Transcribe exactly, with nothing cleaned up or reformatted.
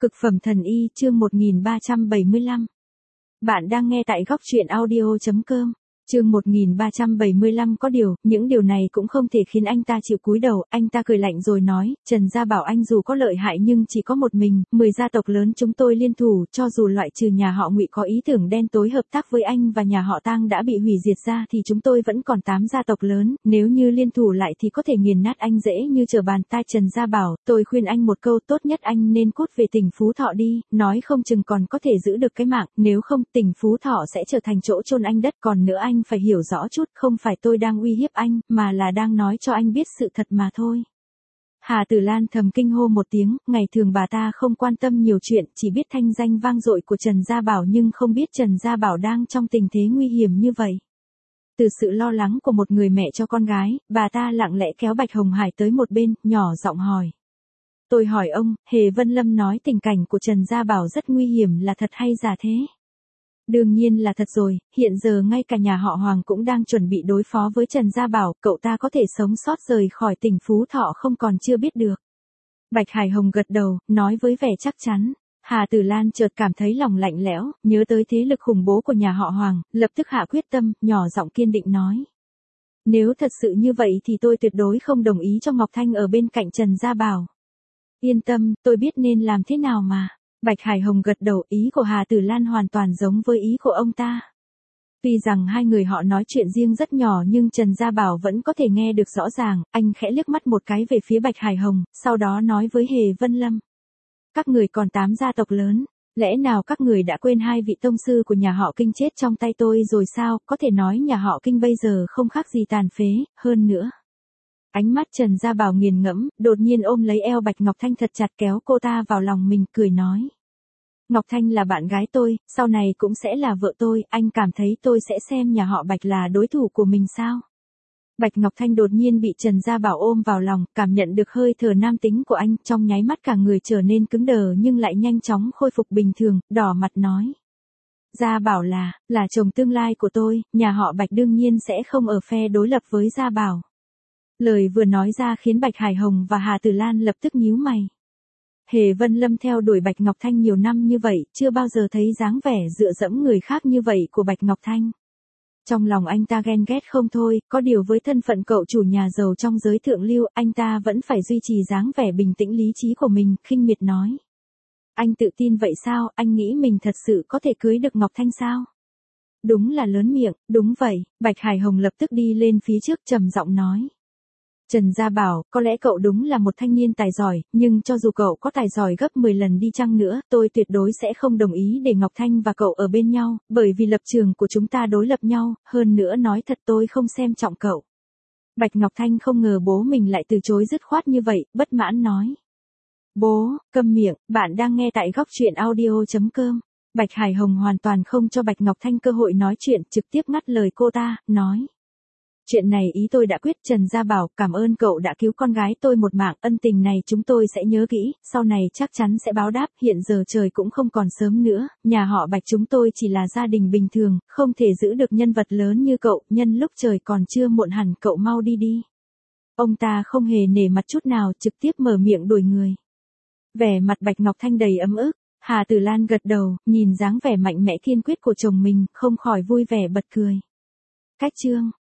Cực phẩm thần y chương một nghìn ba trăm bảy mươi lăm. Bạn đang nghe tại góc truyện audio chấm com. Chương một nghìn ba trăm bảy mươi lăm có điều, những điều này cũng không thể khiến anh ta chịu cúi đầu, anh ta cười lạnh rồi nói, Trần Gia Bảo anh dù có lợi hại nhưng chỉ có một mình, mười gia tộc lớn chúng tôi liên thủ, cho dù loại trừ nhà họ Ngụy có ý tưởng đen tối hợp tác với anh và nhà họ Tang đã bị hủy diệt ra thì chúng tôi vẫn còn tám gia tộc lớn, nếu như liên thủ lại thì có thể nghiền nát anh dễ như trở bàn tay. Trần Gia Bảo, tôi khuyên anh một câu, tốt nhất anh nên cút về tỉnh Phú Thọ đi, nói không chừng còn có thể giữ được cái mạng, nếu không tỉnh Phú Thọ sẽ trở thành chỗ chôn anh đất. Còn nữa anh phải hiểu rõ chút, không phải tôi đang uy hiếp anh, mà là đang nói cho anh biết sự thật mà thôi. Hà Tử Lan thầm kinh hô một tiếng, ngày thường bà ta không quan tâm nhiều chuyện, chỉ biết thanh danh vang dội của Trần Gia Bảo nhưng không biết Trần Gia Bảo đang trong tình thế nguy hiểm như vậy. Từ sự lo lắng của một người mẹ cho con gái, bà ta lặng lẽ kéo Bạch Hồng Hải tới một bên, nhỏ giọng hỏi. Tôi hỏi ông, Hề Vân Lâm nói tình cảnh của Trần Gia Bảo rất nguy hiểm là thật hay giả thế? Đương nhiên là thật rồi, hiện giờ ngay cả nhà họ Hoàng cũng đang chuẩn bị đối phó với Trần Gia Bảo, cậu ta có thể sống sót rời khỏi tỉnh Phú Thọ không còn chưa biết được. Bạch Hải Hồng gật đầu, nói với vẻ chắc chắn. Hà Tử Lan chợt cảm thấy lòng lạnh lẽo, nhớ tới thế lực khủng bố của nhà họ Hoàng, lập tức hạ quyết tâm, nhỏ giọng kiên định nói. Nếu thật sự như vậy thì tôi tuyệt đối không đồng ý cho Ngọc Thanh ở bên cạnh Trần Gia Bảo. Yên tâm, tôi biết nên làm thế nào mà. Bạch Hải Hồng gật đầu, ý của Hà Tử Lan hoàn toàn giống với ý của ông ta. Tuy rằng hai người họ nói chuyện riêng rất nhỏ nhưng Trần Gia Bảo vẫn có thể nghe được rõ ràng, anh khẽ liếc mắt một cái về phía Bạch Hải Hồng, sau đó nói với Hề Vân Lâm. Các người còn tám gia tộc lớn, lẽ nào các người đã quên hai vị tông sư của nhà họ Kinh chết trong tay tôi rồi sao, có thể nói nhà họ Kinh bây giờ không khác gì tàn phế, hơn nữa. Ánh mắt Trần Gia Bảo nghiền ngẫm, đột nhiên ôm lấy eo Bạch Ngọc Thanh thật chặt kéo cô ta vào lòng mình, cười nói. Ngọc Thanh là bạn gái tôi, sau này cũng sẽ là vợ tôi, anh cảm thấy tôi sẽ xem nhà họ Bạch là đối thủ của mình sao? Bạch Ngọc Thanh đột nhiên bị Trần Gia Bảo ôm vào lòng, cảm nhận được hơi thở nam tính của anh, trong nháy mắt cả người trở nên cứng đờ nhưng lại nhanh chóng khôi phục bình thường, đỏ mặt nói. Gia Bảo là, là chồng tương lai của tôi, nhà họ Bạch đương nhiên sẽ không ở phe đối lập với Gia Bảo. Lời vừa nói ra khiến Bạch Hải Hồng và Hà Tử Lan lập tức nhíu mày. Hề Vân Lâm theo đuổi Bạch Ngọc Thanh nhiều năm như vậy, chưa bao giờ thấy dáng vẻ dựa dẫm người khác như vậy của Bạch Ngọc Thanh. Trong lòng anh ta ghen ghét không thôi, có điều với thân phận cậu chủ nhà giàu trong giới thượng lưu, anh ta vẫn phải duy trì dáng vẻ bình tĩnh lý trí của mình, khinh miệt nói. Anh tự tin vậy sao, anh nghĩ mình thật sự có thể cưới được Ngọc Thanh sao? Đúng là lớn miệng, đúng vậy, Bạch Hải Hồng lập tức đi lên phía trước trầm giọng nói. Trần Gia Bảo, có lẽ cậu đúng là một thanh niên tài giỏi, nhưng cho dù cậu có tài giỏi gấp mười lần đi chăng nữa, tôi tuyệt đối sẽ không đồng ý để Ngọc Thanh và cậu ở bên nhau, bởi vì lập trường của chúng ta đối lập nhau, hơn nữa nói thật tôi không xem trọng cậu. Bạch Ngọc Thanh không ngờ bố mình lại từ chối dứt khoát như vậy, bất mãn nói. Bố, câm miệng, bạn đang nghe tại góc truyện audio chấm com. Bạch Hải Hồng hoàn toàn không cho Bạch Ngọc Thanh cơ hội nói chuyện, trực tiếp ngắt lời cô ta, nói. Chuyện này ý tôi đã quyết. Trần Gia Bảo, cảm ơn cậu đã cứu con gái tôi một mạng, ân tình này chúng tôi sẽ nhớ kỹ, sau này chắc chắn sẽ báo đáp, hiện giờ trời cũng không còn sớm nữa, nhà họ Bạch chúng tôi chỉ là gia đình bình thường, không thể giữ được nhân vật lớn như cậu, nhân lúc trời còn chưa muộn hẳn cậu mau đi đi. Ông ta không hề nể mặt chút nào, trực tiếp mở miệng đuổi người. Vẻ mặt Bạch Ngọc Thanh đầy ấm ức, Hà Tử Lan gật đầu, nhìn dáng vẻ mạnh mẽ kiên quyết của chồng mình, không khỏi vui vẻ bật cười. Cách chương